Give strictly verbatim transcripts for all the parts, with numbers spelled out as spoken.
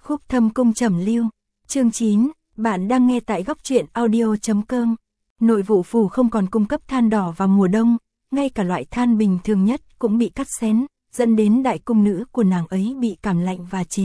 Khúc Thâm Cung Trầm Lưu, chương chín, bạn đang nghe tại góc truyện audio chấm com. Nội vụ phủ không còn cung cấp than đỏ vào mùa đông, ngay cả loại than bình thường nhất cũng bị cắt xén, dẫn đến đại cung nữ của nàng ấy bị cảm lạnh và chế.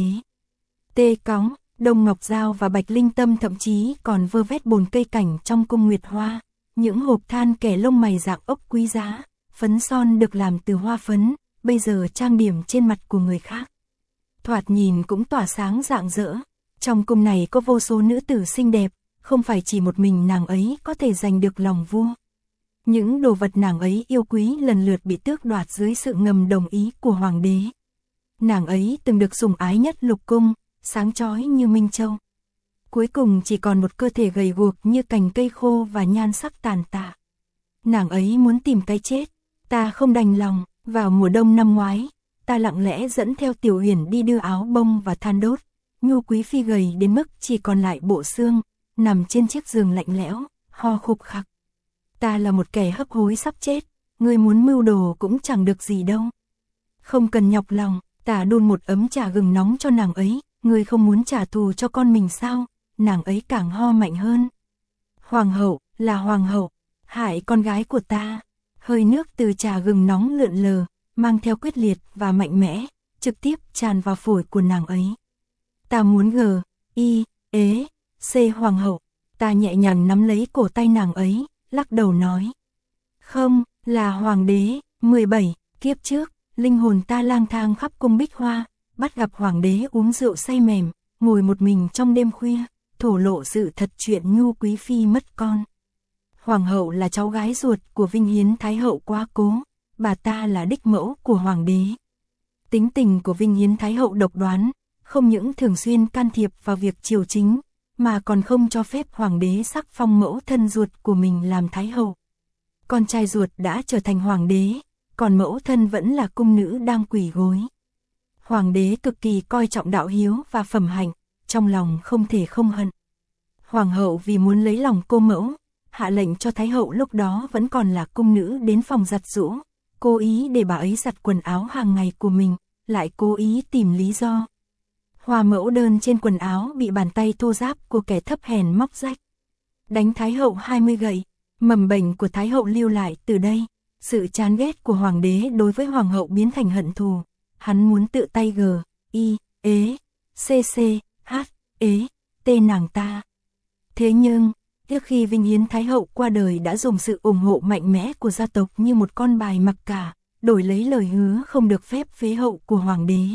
Tê Cóng, Đông Ngọc Giao và Bạch Linh Tâm thậm chí còn vơ vét bồn cây cảnh trong cung Nguyệt Hoa, những hộp than kẻ lông mày dạng ốc quý giá, phấn son được làm từ hoa phấn, bây giờ trang điểm trên mặt của người khác. Thoạt nhìn cũng tỏa sáng rạng rỡ. Trong cung này có vô số nữ tử xinh đẹp, không phải chỉ một mình nàng ấy có thể giành được lòng vua. Những đồ vật nàng ấy yêu quý lần lượt bị tước đoạt dưới sự ngầm đồng ý của hoàng đế. Nàng ấy từng được sủng ái nhất lục cung, sáng chói như minh châu. Cuối cùng chỉ còn một cơ thể gầy guộc như cành cây khô và nhan sắc tàn tạ. Nàng ấy muốn tìm cái chết, ta không đành lòng. Vào mùa đông năm ngoái, ta lặng lẽ dẫn theo Tiểu Uyển đi đưa áo bông và than đốt. Nhu Quý Phi gầy đến mức chỉ còn lại bộ xương, nằm trên chiếc giường lạnh lẽo, ho khục khặc. Ta là một kẻ hấp hối sắp chết, ngươi muốn mưu đồ cũng chẳng được gì đâu. Không cần nhọc lòng, ta đun một ấm trà gừng nóng cho nàng ấy, ngươi không muốn trả thù cho con mình sao? Nàng ấy càng ho mạnh hơn. Hoàng hậu, là hoàng hậu, hại con gái của ta. Hơi nước từ trà gừng nóng lượn lờ, mang theo quyết liệt và mạnh mẽ, trực tiếp tràn vào phổi của nàng ấy. Ta muốn g, i, ế, c hoàng hậu. Ta nhẹ nhàng nắm lấy cổ tay nàng ấy, lắc đầu nói. Không, là hoàng đế. mười bảy, kiếp trước, linh hồn ta lang thang khắp cung Bích Hoa, bắt gặp hoàng đế uống rượu say mềm, ngồi một mình trong đêm khuya, thổ lộ sự thật chuyện Nhu Quý Phi mất con. Hoàng hậu là cháu gái ruột của Vinh Hiến Thái hậu quá cố, bà ta là đích mẫu của hoàng đế. Tính tình của Vinh Hiến Thái hậu độc đoán, không những thường xuyên can thiệp vào việc triều chính, mà còn không cho phép hoàng đế sắc phong mẫu thân ruột của mình làm thái hậu. Con trai ruột đã trở thành hoàng đế, còn mẫu thân vẫn là cung nữ đang quỳ gối. Hoàng đế cực kỳ coi trọng đạo hiếu và phẩm hạnh, trong lòng không thể không hận. Hoàng hậu vì muốn lấy lòng cô mẫu, hạ lệnh cho thái hậu lúc đó vẫn còn là cung nữ đến phòng giặt giũ, cố ý để bà ấy giặt quần áo hàng ngày của mình, lại cố ý tìm lý do. Hoa mẫu đơn trên quần áo bị bàn tay thô ráp của kẻ thấp hèn móc rách. Đánh thái hậu hai mươi gậy, mầm bệnh của thái hậu lưu lại từ đây. Sự chán ghét của hoàng đế đối với hoàng hậu biến thành hận thù. Hắn muốn tự tay g, i, ế, cc, h, ế, t nàng ta. Thế nhưng, trước khi Vinh Hiến Thái hậu qua đời đã dùng sự ủng hộ mạnh mẽ của gia tộc như một con bài mặc cả, đổi lấy lời hứa không được phép phế hậu của hoàng đế.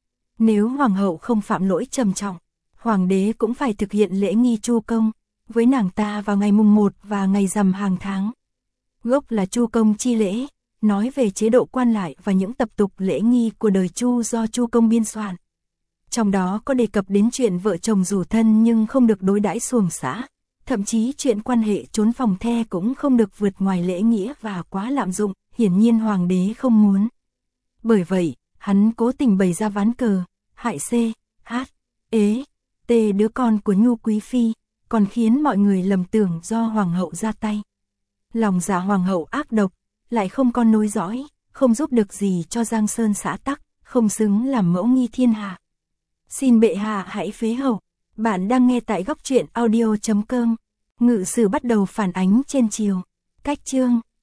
Nếu hoàng hậu không phạm lỗi trầm trọng, hoàng đế cũng phải thực hiện lễ nghi Chu công với nàng ta vào ngày mùng một và ngày rằm hàng tháng. Gốc là Chu công chi lễ, nói về chế độ quan lại và những tập tục lễ nghi của đời Chu do Chu công biên soạn. Trong đó có đề cập đến chuyện vợ chồng rủ thân nhưng không được đối đãi xuồng xã, thậm chí chuyện quan hệ trốn phòng the cũng không được vượt ngoài lễ nghĩa và quá lạm dụng, hiển nhiên hoàng đế không muốn. Bởi vậy, hắn cố tình bày ra ván cờ, hại c, h, ế, t đứa con của Nhu Quý Phi, còn khiến mọi người lầm tưởng do hoàng hậu ra tay. Lòng dạ hoàng hậu ác độc, lại không con nối dõi, không giúp được gì cho Giang Sơn xã tắc, không xứng làm mẫu nghi thiên hạ. Xin bệ hạ hãy phế hậu. Bạn đang nghe tại góc truyện audio chấm com. Ngự sử bắt đầu phản ánh trên triều. Cách chương,